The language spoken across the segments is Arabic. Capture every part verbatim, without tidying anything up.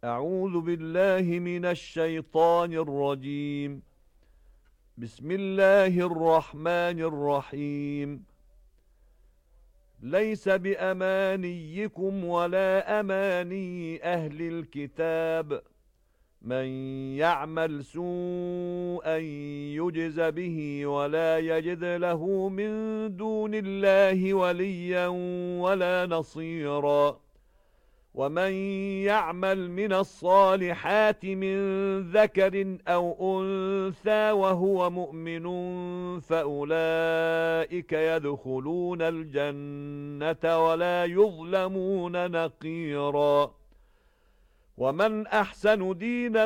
أعوذ بالله من الشيطان الرجيم. بسم الله الرحمن الرحيم. ليس بأمانيكم ولا أماني أهل الكتاب، من يعمل سوءا يجز به ولا يجد له من دون الله وليا ولا نصيرا. ومن يعمل من الصالحات من ذكر أو أنثى وهو مؤمن فأولئك يدخلون الجنة ولا يظلمون نقيرا. ومن أحسن دينا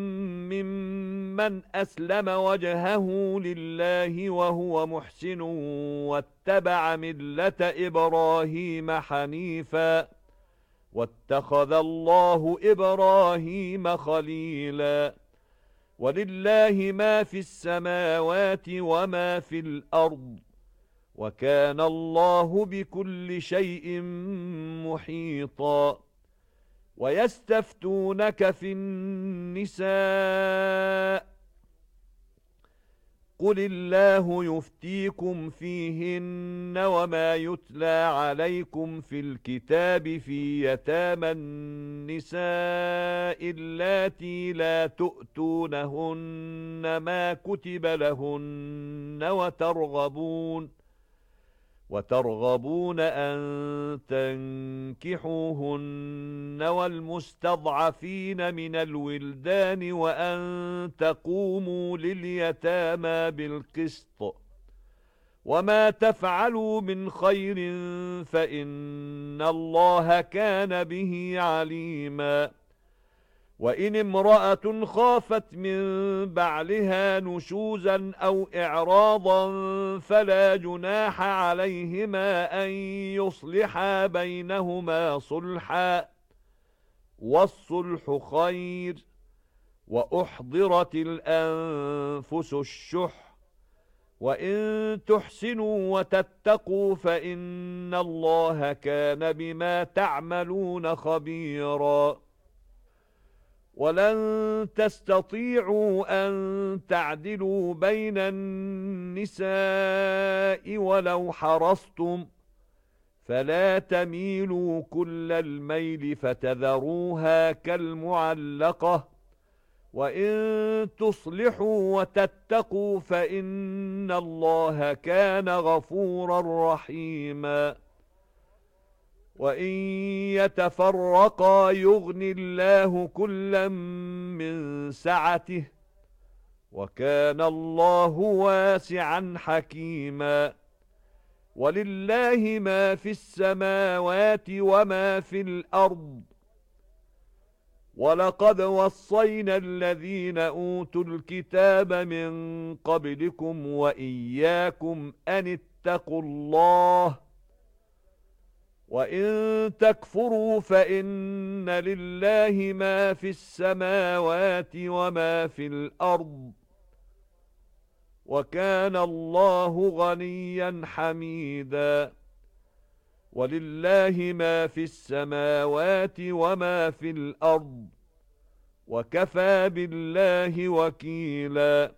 ممن أسلم وجهه لله وهو محسن واتبع ملة إبراهيم حنيفا واتخذ الله إبراهيم خليلا. ولله ما في السماوات وما في الأرض، وكان الله بكل شيء محيطا. ويستفتونك في النساء، قل الله يفتيكم فيهن وما يتلى عليكم في الكتاب في يتامى النساء اللاتي لا تؤتونهن ما كتب لهن وترغبون وترغبون أن تنكحوهن والمستضعفين من الولدان وأن تقوموا لليتامى بالقسط. وما تفعلوا من خير فإن الله كان به عليما. وإن امرأة خافت من بعلها نشوزا أو إعراضا فلا جناح عليهما أن يصلحا بينهما صلحا، والصلح خير. وأحضرت الأنفس الشح، وإن تحسنوا وتتقوا فإن الله كان بما تعملون خبيرا. ولن تستطيعوا أن تعدلوا بين النساء ولو حرصتم، فلا تميلوا كل الميل فتذروها كالمعلقة. وإن تصلحوا وتتقوا فإن الله كان غفورا رحيما. وإن يتفرقا يغن الله كلا من سعته، وكان الله واسعا حكيما. ولله ما في السماوات وما في الأرض. ولقد وصينا الذين أوتوا الكتاب من قبلكم وإياكم أن اتقوا الله، وإن تكفروا فإن لله ما في السماوات وما في الأرض، وكان الله غنيا حميدا. ولله ما في السماوات وما في الأرض، وكفى بالله وكيلا.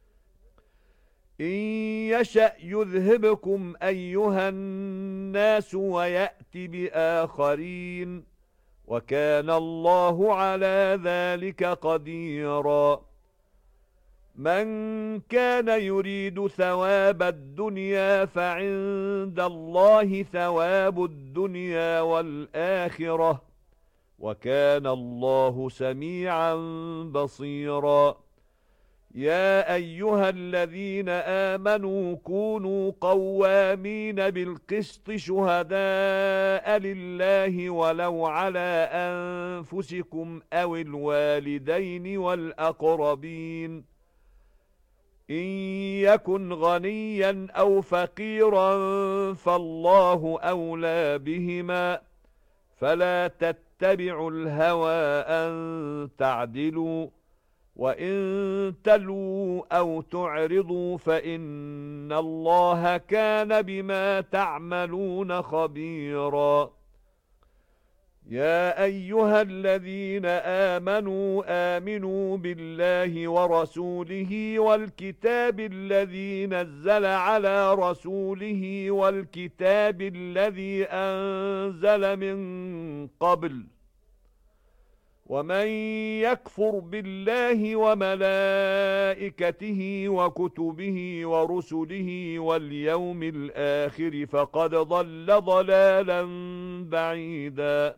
إن يشأ يذهبكم أيها الناس ويأت بآخرين، وكان الله على ذلك قديرا. من كان يريد ثواب الدنيا فعند الله ثواب الدنيا والآخرة، وكان الله سميعا بصيرا. يا أيها الذين آمنوا كونوا قوامين بالقسط شهداء لله ولو على أنفسكم أو الوالدين والأقربين، إن يكن غنيا أو فقيرا فالله أولى بهما، فلا تتبعوا الهوى أن تعدلوا، وإن تلووا أو تعرضوا فإن الله كان بما تعملون خبيرا. يا أيها الذين آمنوا آمنوا بالله ورسوله والكتاب الذي نزل على رسوله والكتاب الذي أنزل من قبل ومن يكفر بالله وملائكته وكتبه ورسله واليوم الآخر فقد ضل ضلالا بعيدا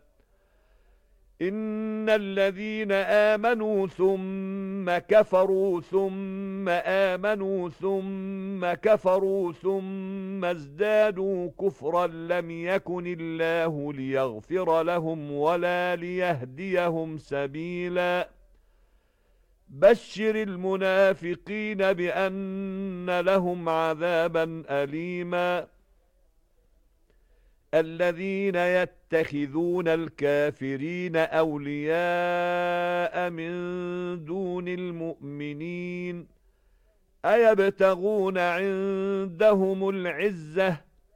إن الذين آمنوا ثم كفروا ثم آمنوا ثم كفروا ثم ازدادوا كفرا لم يكن الله ليغفر لهم ولا ليهديهم سبيلا بشر المنافقين بأن لهم عذابا أليما الذين يتخذون الكافرين أولياء من دون المؤمنين أيبتغون عندهم العزة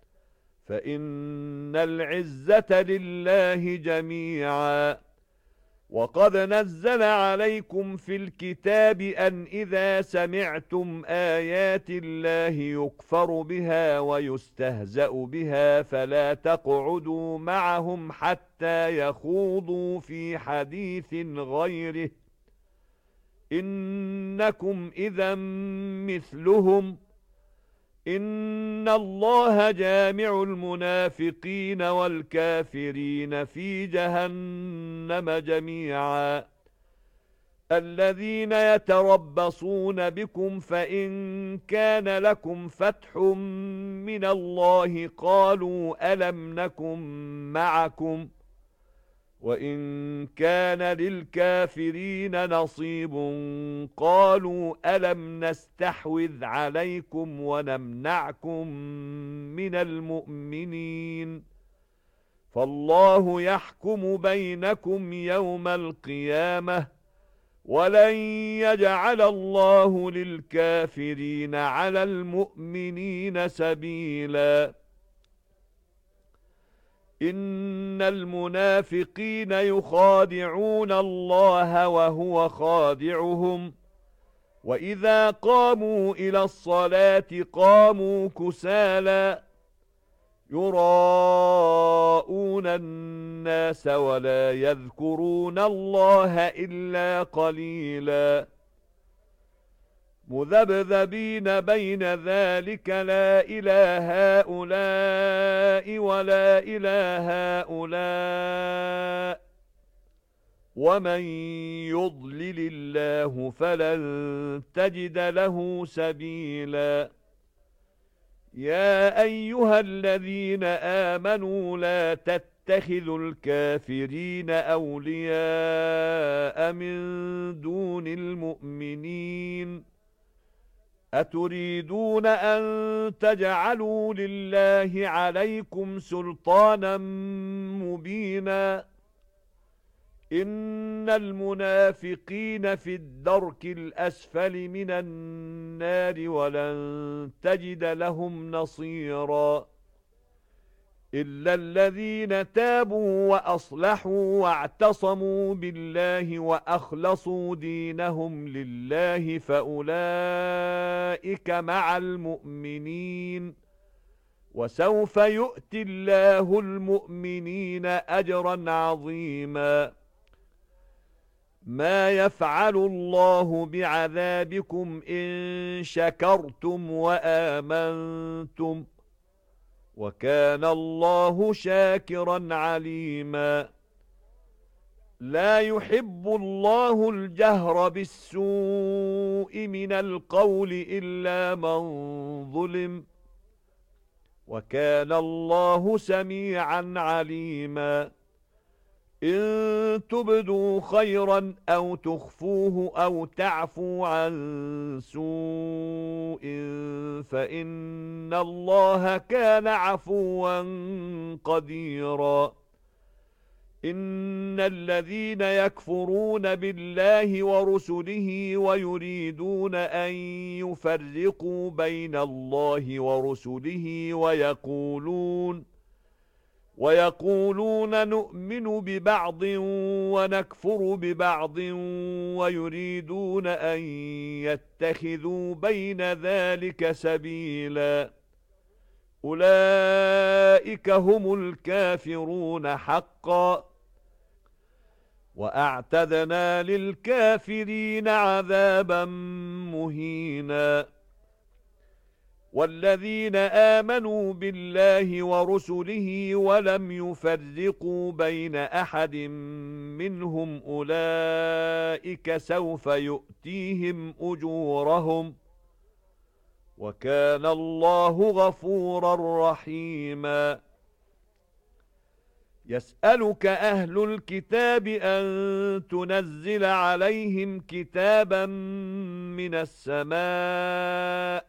فإن العزة لله جميعا وقد نزل عليكم في الكتاب أن إذا سمعتم آيات الله يكفر بها ويستهزأ بها فلا تقعدوا معهم حتى يخوضوا في حديث غيره إنكم إذا مثلهم إن الله جامع المنافقين والكافرين في جهنم جميعا الذين يتربصون بكم فإن كان لكم فتح من الله قالوا ألم نكن معكم وإن كان للكافرين نصيب قالوا ألم نستحوذ عليكم ونمنعكم من المؤمنين فالله يحكم بينكم يوم القيامة ولن يجعل الله للكافرين على المؤمنين سبيلا إن المنافقين يخادعون الله وهو خادعهم وإذا قاموا إلى الصلاة قاموا كسالى يراءون الناس ولا يذكرون الله إلا قليلا مذبذبين بين ذلك لا إله هؤلاء ولا إله هؤلاء ومن يضلل الله فلن تجد له سبيلا يا أيها الذين آمنوا لا تتخذوا الكافرين أولياء من دون المؤمنين أتريدون أن تجعلوا لله عليكم سلطانا مبينا إن المنافقين في الدرك الأسفل من النار ولن تجد لهم نصيرا إلا الذين تابوا وأصلحوا واعتصموا بالله وأخلصوا دينهم لله فأولئك مع المؤمنين وسوف يؤتي الله المؤمنين أجرا عظيما ما يفعل الله بعذابكم إن شكرتم وآمنتم وكان الله شاكرا عليما لا يحب الله الجهر بالسوء من القول إلا من ظلم وكان الله سميعا عليما إن تبدوا خيرا أو تخفوه أو تعفوا عن سوء فإن الله كان عفوا قديرا إن الذين يكفرون بالله ورسله ويريدون أن يفرقوا بين الله ورسله ويقولون ويقولون نؤمن ببعض ونكفر ببعض ويريدون أن يتخذوا بين ذلك سبيلا أولئك هم الكافرون حقا وأعتدنا للكافرين عذابا مهينا والذين آمنوا بالله ورسله ولم يفرقوا بين أحد منهم أولئك سوف يؤتيهم أجورهم وكان الله غفورا رحيما يسألك أهل الكتاب أن تنزل عليهم كتابا من السماء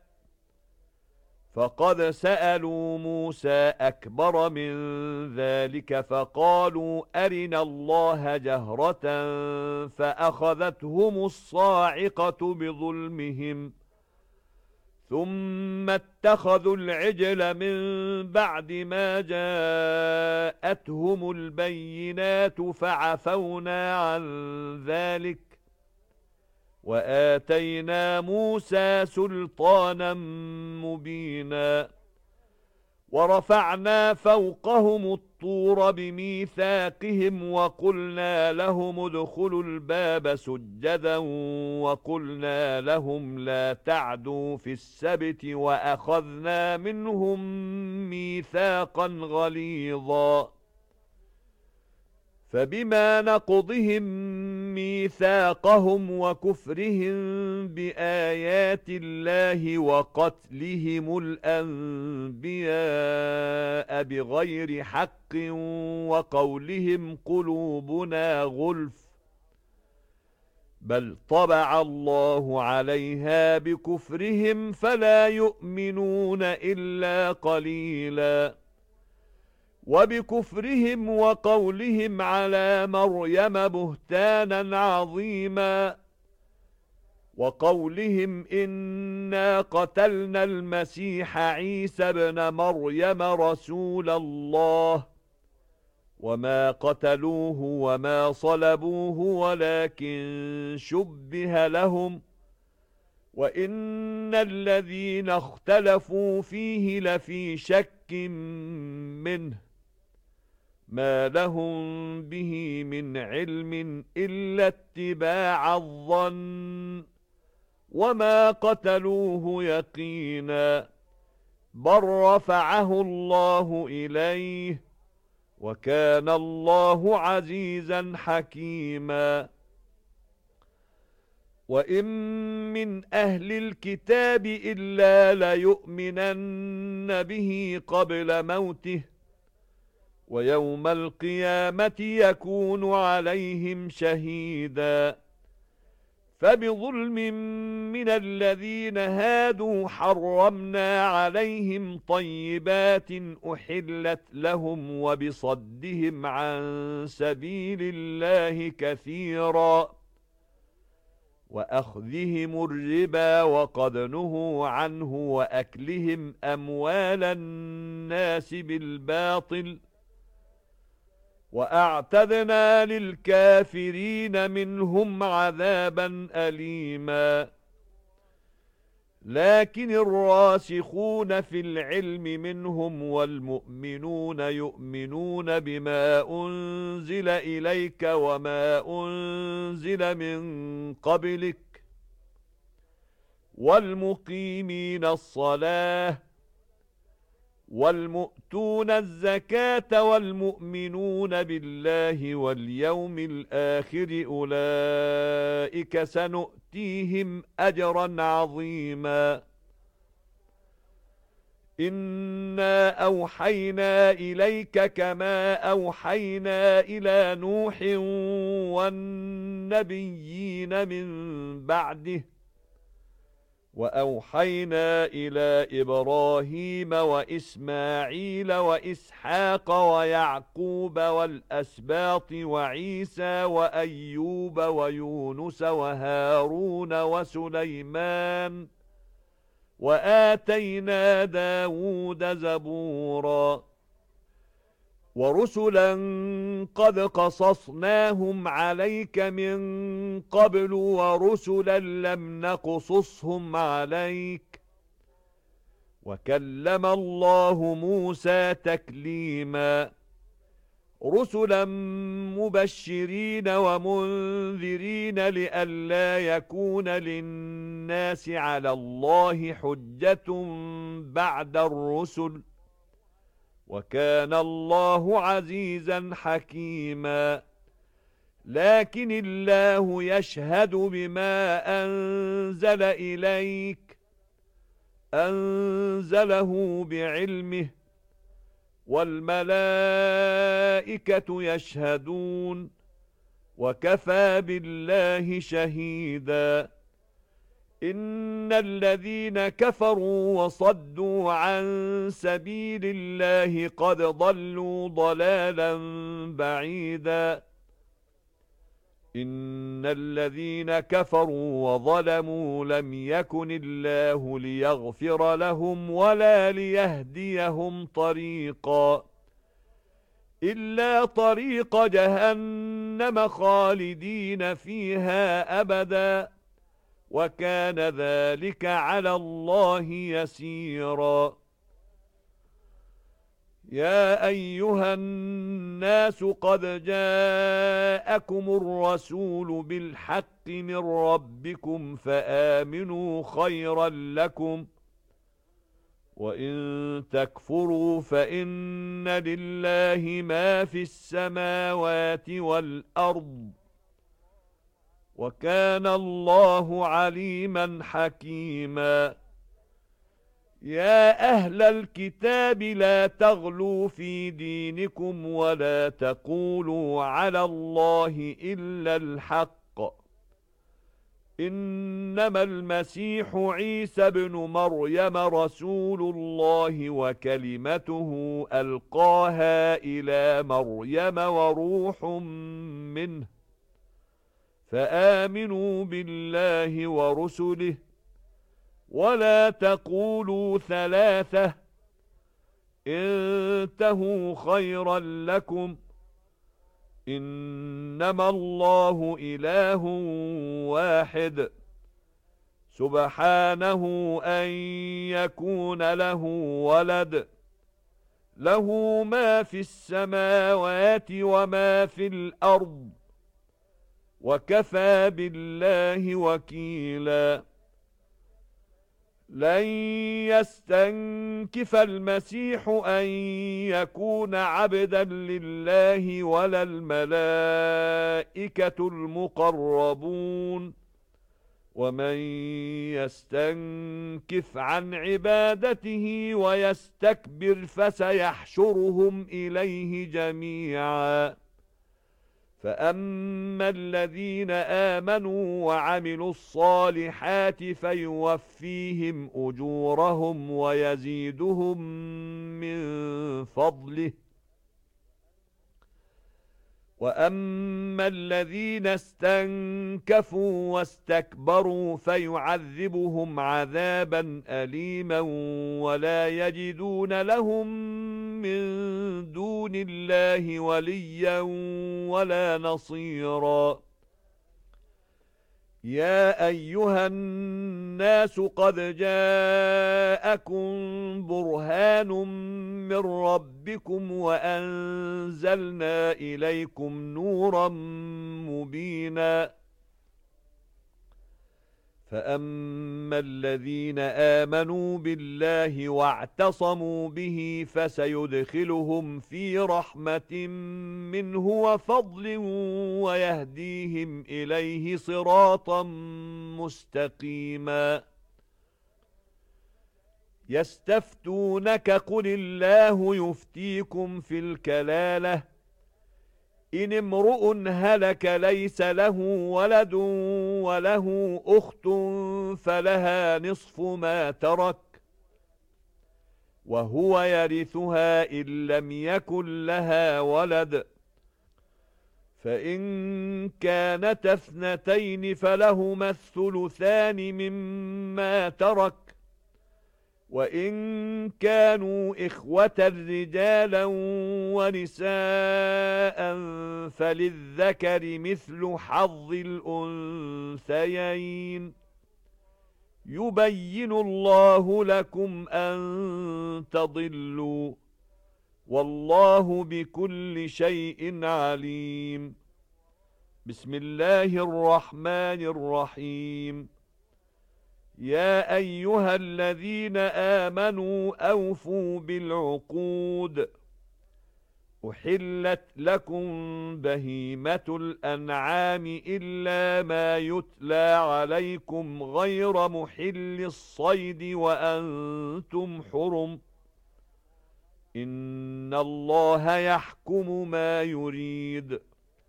فقد سألوا موسى أكبر من ذلك فقالوا أرنا الله جهرة فأخذتهم الصاعقة بظلمهم ثم اتخذوا العجل من بعد ما جاءتهم البينات فعفونا عن ذلك وآتينا موسى سلطانا مبينا ورفعنا فوقهم الطور بميثاقهم وقلنا لهم ادخلوا الباب سجدا وقلنا لهم لا تعدوا في السبت وأخذنا منهم ميثاقا غليظا فبما نقضهم ميثاقهم وكفرهم بآيات الله وقتلهم الأنبياء بغير حق وقولهم قلوبنا غلف بل طبع الله عليها بكفرهم فلا يؤمنون إلا قليلاً وبكفرهم وقولهم على مريم بهتانا عظيما وقولهم إنا قتلنا المسيح عيسى ابن مريم رسول الله وما قتلوه وما صلبوه ولكن شبه لهم وإن الذين اختلفوا فيه لفي شك منه ما لهم به من علم إلا اتباع الظن وما قتلوه يقينا بل رفعه الله إليه وكان الله عزيزا حكيما وإن من أهل الكتاب إلا ليؤمنن به قبل موته ويوم القيامة يكون عليهم شهيدا فبظلم من الذين هادوا حرمنا عليهم طيبات أحلت لهم وبصدهم عن سبيل الله كثيرا وأخذهم الربا وقد نهوا عنه وأكلهم أموال الناس بالباطل وأعتدنا للكافرين منهم عذابا أليما لكن الراسخون في العلم منهم والمؤمنون يؤمنون بما أنزل إليك وما أنزل من قبلك والمقيمين الصلاة والمؤتون الزكاة والمؤمنون بالله واليوم الآخر أولئك سنؤتيهم أجرا عظيما إنا أوحينا إليك كما أوحينا إلى نوح والنبيين من بعده وأوحينا إلى إبراهيم وإسماعيل وإسحاق ويعقوب والأسباط وعيسى وأيوب ويونس وهارون وسليمان وآتينا داود زبورا ورسلا قد قصصناهم عليك من قبل ورسلا لم نقصصهم عليك وكلم الله موسى تكليما رسلا مبشرين ومنذرين لئلا يكون للناس على الله حجة بعد الرسل وكان الله عزيزا حكيما لكن الله يشهد بما أنزل إليك أنزله بعلمه والملائكة يشهدون وكفى بالله شهيدا إن الذين كفروا وصدوا عن سبيل الله قد ضلوا ضلالا بعيدا إن الذين كفروا وظلموا لم يكن الله ليغفر لهم ولا ليهديهم طريقا إلا طريق جهنم خالدين فيها أبدا وكان ذلك على الله يسيرا يا أيها الناس قد جاءكم الرسول بالحق من ربكم فآمنوا خيرا لكم وإن تكفروا فإن لله ما في السماوات والأرض وكان الله عليما حكيما يا أهل الكتاب لا تغلوا في دينكم ولا تقولوا على الله إلا الحق إنما المسيح عيسى بن مريم رسول الله وكلمته ألقاها إلى مريم وروح منه فآمنوا بالله ورسله ولا تقولوا ثلاثة انتهوا خيرا لكم إنما الله إله واحد سبحانه أن يكون له ولد له ما في السماوات وما في الأرض وكفى بالله وكيلا لن يستنكف المسيح أن يكون عبدا لله ولا الملائكة المقربون ومن يستنكف عن عبادته ويستكبر فسيحشرهم إليه جميعا فأما الذين آمنوا وعملوا الصالحات فيوفيهم أجورهم ويزيدهم من فضله وأما الذين استنكفوا واستكبروا فيعذبهم عذابا أليما ولا يجدون لهم من دون الله وليا ولا نصيرا يا أيها الناس قد جاءكم برهان من ربكم وأنزلنا إليكم نورا مبينا فأما الذين آمنوا بالله واعتصموا به فسيدخلهم في رحمة منه وفضل ويهديهم إليه صراطا مستقيما يستفتونك قل الله يفتيكم في الكلالة إن امرؤ هلك ليس له ولد وله أخت فلها نصف ما ترك وهو يرثها إن لم يكن لها ولد فإن كانت اثنتين فلهما الثلثان مما ترك وَإِن كَانُوا إِخْوَةً رِجَالًا وَنِسَاءً فَلِلذَّكَرِ مِثْلُ حَظِّ الْأُنثَيَيْنِ يُبَيِّنُ اللَّهُ لَكُمْ أَن تَضِلُّوا وَاللَّهُ بِكُلِّ شَيْءٍ عَلِيمٌ. بسم الله الرحمن الرحيم. يا أيها الذين آمنوا أوفوا بالعقود. أحلت لكم بهيمة الأنعام إلا ما يتلى عليكم غير محل الصيد وأنتم حرم. إن الله يحكم ما يريد.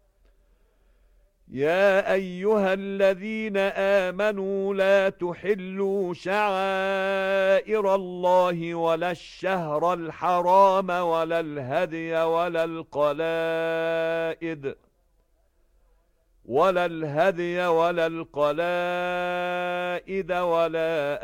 يا أيها الذين آمنوا لا تحلوا شعائر الله ولا الشهر الحرام ولا الهدي ولا القلائد ولا الهدي ولا القلائد ولا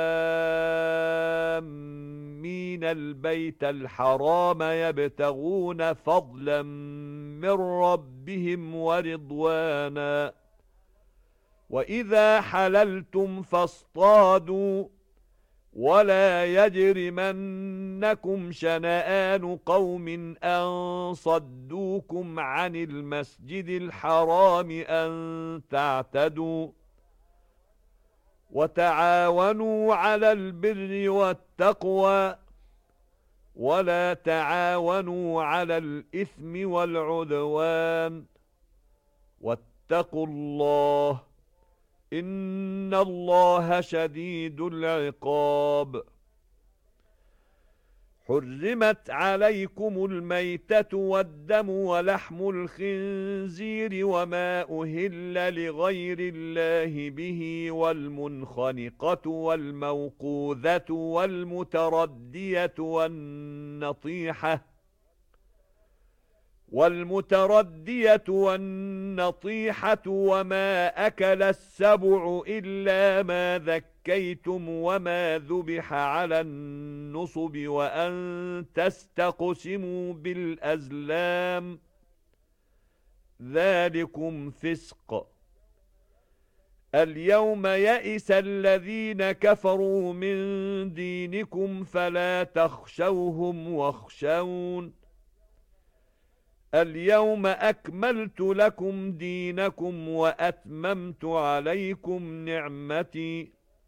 آمين البيت الحرام يبتغون فضلا من ربهم ورضوانا. وإذا حللتم فاصطادوا ولا يجرمنكم شنآن قوم أن صدوكم عن المسجد الحرام أن تعتدوا. وتعاونوا على البر والتقوى ولا تعاونوا على الإثم والعدوان واتقوا الله إن الله شديد العقاب. حرمت عليكم الميتة والدم ولحم الخنزير وما أهل لغير الله به والمنخنقة والموقوذة والمتردية والنطيحة والمتردية والنطيحة وما أكل السبع إلا ما ذكيتم وما ذبح على النصب وأن تستقسموا بالأزلام ذلكم فسق. اليوم يئس الذين كفروا من دينكم فلا تخشوهم واخشون. اليوم أكملت لكم دينكم وأتممت عليكم نعمتي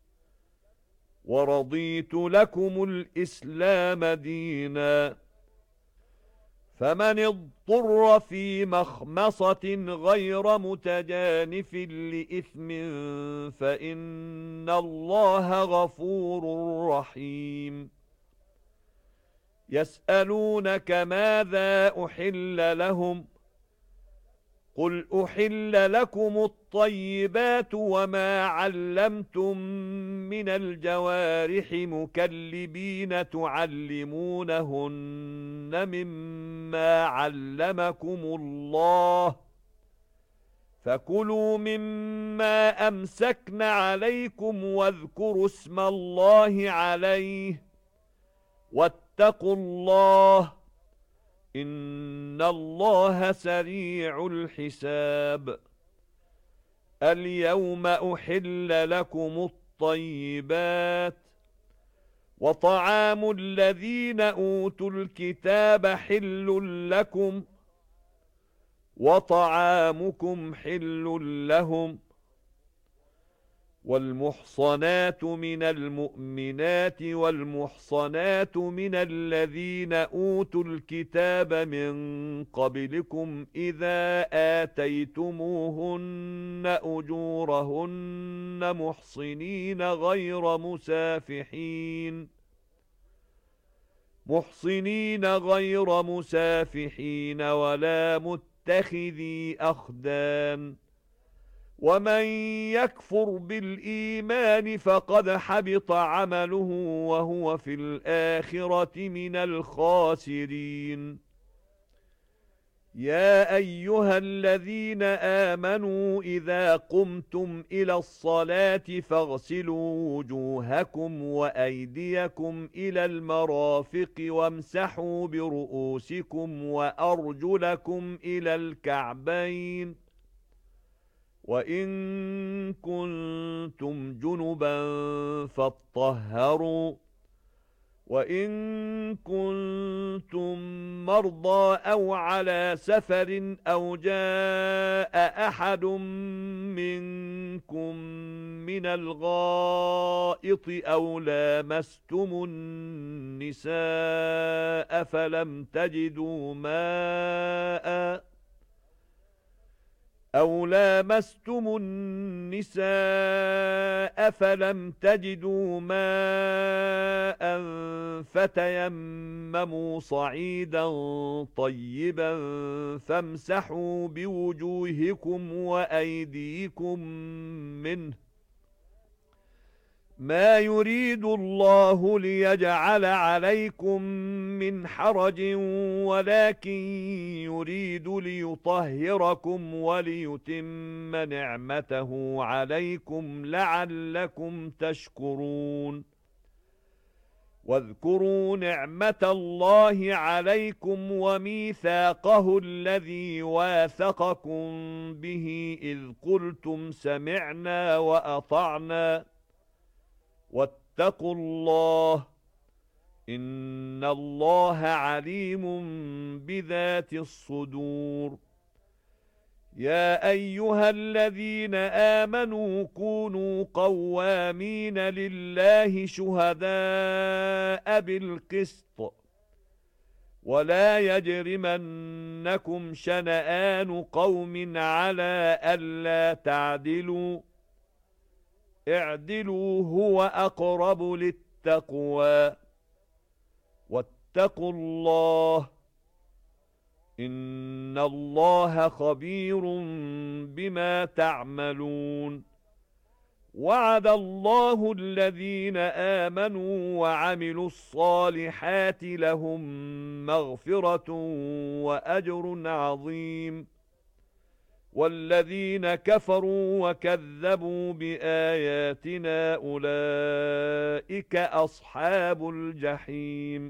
ورضيت لكم الإسلام دينا. فمن اضطر في مخمصة غير متجانف لإثم فإن الله غفور رحيم. يسألونك ماذا أحل لهم قل أحل لكم الطيبات وما علمتم من الجوارح مكلبين تعلمونهن مما علمكم الله فكلوا مما أمسكن عليكم واذكروا اسم الله عليه واتقوا الله إن الله سريع الحساب. اليوم أحل لكم الطيبات وطعام الذين أوتوا الكتاب حل لكم وطعامكم حل لهم. والمحصنات من المؤمنات والمحصنات من الذين أوتوا الكتاب من قبلكم إذا آتيتموهن أجورهن محصنين غير مسافحين محصنين غير مسافحين ولا متخذي أخدان. ومن يكفر بالإيمان فقد حبط عمله وهو في الآخرة من الخاسرين. يا أيها الذين آمنوا إذا قمتم إلى الصلاة فاغسلوا وجوهكم وأيديكم إلى المرافق وامسحوا برؤوسكم وأرجلكم إلى الكعبين وإن كنتم جنبا فاطهروا وَإِن كُنتُم مَّرْضَىٰ أَوْ عَلَىٰ سَفَرٍ أَوْ جَاءَ أَحَدٌ مِّنكُم مِّنَ الْغَائِطِ أَوْ لَامَسْتُمُ النِّسَاءَ فَلَمْ تَجِدُوا مَاءً أَوْ لَامَسْتُمُ النِّسَاءَ فَلَمْ تَجِدُوا مَاءً فَتَيَمَّمُوا صَعِيدًا طَيِّبًا فَامْسَحُوا بِوُجُوهِكُمْ وَأَيْدِيكُم مِّنْهُ ۚ مَا يُرِيدُ اللَّهُ لِيَجْعَلَ عَلَيْكُم مِّنْ حَرَجٍ وَلَكِن يُرِيدُ لِيُطَهِّرَكُمْ وَلِيُتِمَّ نِعْمَتَهُ عَلَيْكُمْ لَعَلَّكُمْ تَشْكُرُونَ وَاذْكُرُوا نِعْمَةَ اللَّهِ عَلَيْكُمْ وَمِيثَاقَهُ الَّذِي وَاثَقَكُم بِهِ إِذْ قُلْتُمْ سَمِعْنَا وَأَطَعْنَا وَاتَّقُوا اللَّهَ إِنَّ اللَّهَ عَلِيمٌ بِذَاتِ الصُّدُورِ يَا أَيُّهَا الَّذِينَ آمَنُوا كُونُوا قَوَّامِينَ لِلَّهِ شُهَدَاءَ بِالْقِسْطِ وَلَا يَجْرِمَنَّكُمْ شَنَآنُ قَوْمٍ عَلَىٰ أَلَّا تَعْدِلُوا اعْدِلُوا هُوَ أَقْرَبُ لِلتَّقْوَىٰ وَاتَّقُوا اللَّهَ إِنَّ اللَّهَ خَبِيرٌ بِمَا تَعْمَلُونَ وَعَدَ اللَّهُ الَّذِينَ آمَنُوا وَعَمِلُوا الصَّالِحَاتِ لَهُم مَّغْفِرَةٌ وَأَجْرٌ عَظِيمٌ وَالَّذِينَ كَفَرُوا وَكَذَّبُوا بِآيَاتِنَا أُولَئِكَ أَصْحَابُ الْجَحِيمِ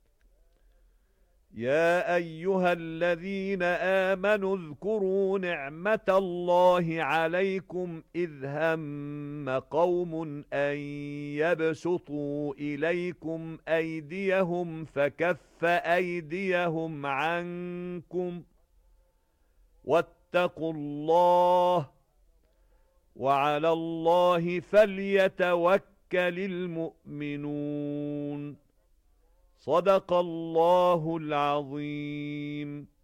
يَا أَيُّهَا الَّذِينَ آمَنُوا اذْكُرُوا نِعْمَةَ اللَّهِ عَلَيْكُمْ إِذْ هَمَّ قَوْمٌ أَن يَبْسُطُوا إِلَيْكُمْ أَيْدِيَهُمْ فَكَفَّ أَيْدِيَهُمْ عَنكُمْ وَاتَّقُوا اللَّهَ وَعَلَى اللَّهِ فَلْيَتَوَكَّلِ الْمُؤْمِنُونَ صدق الله العظيم.